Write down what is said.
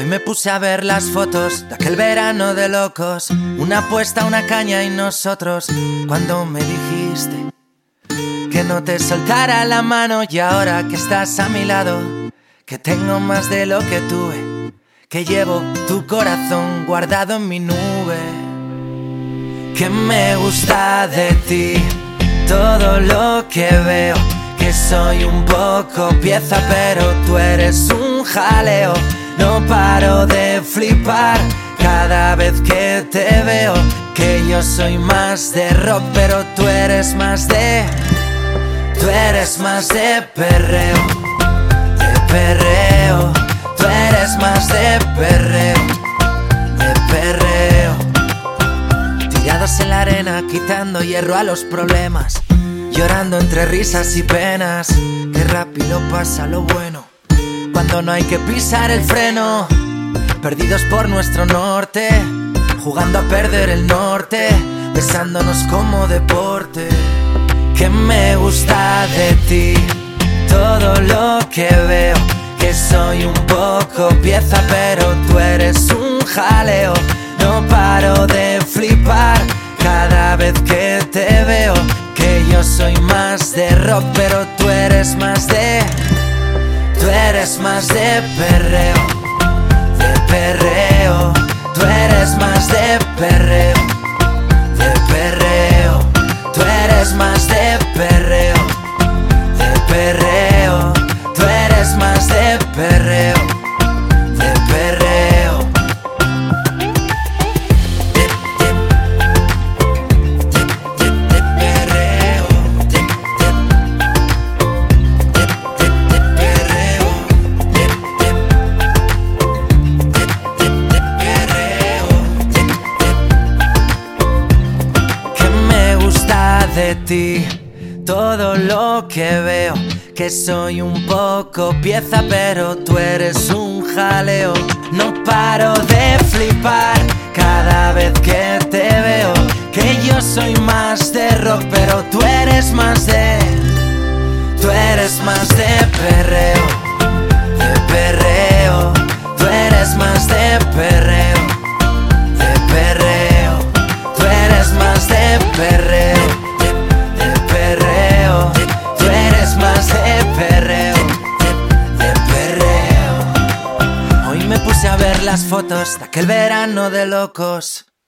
me puse a ver las fotos de aquel verano de locos, una apuesta, una caña y nosotros. Cuando me dijiste que no te soltara la mano, y ahora que estás a mi lado, que tengo más de lo que tuve, que llevo tu corazón guardado en mi nube. Que me gusta de ti todo lo que veo, que soy un poco pieza pero tú eres un jaleo. No paro de flipar cada vez que te veo, que yo soy más de rock pero tú eres más de... Tú eres más de perreo, de perreo. Tú eres más de perreo, de perreo. Tirados en la arena, quitando hierro a los problemas, llorando entre risas y penas. Qué rápido pasa lo bueno cuando no hay que pisar el freno. Perdidos por nuestro norte, jugando a perder el norte, besándonos como deporte. Que me gusta de ti todo lo que veo, que soy un poco pieza pero tú eres un jaleo. No paro de flipar cada vez que te veo, que yo soy más de rock pero tú eres más de... Tú eres más de perreo, de perreo. Tú eres más de perreo, de perreo. Tú eres más de perreo, de perreo. Tú eres más de perreo, de perreo. De ti todo lo que veo, que soy un poco pieza pero tú eres un jaleo. No paro de flipar cada vez que te veo, que yo soy más de rock pero tú eres más de... Tú eres más de perreo, de perreo. Tú eres más de perreo, de perreo. Tú eres más de perreo, a ver las fotos de aquel verano de locos.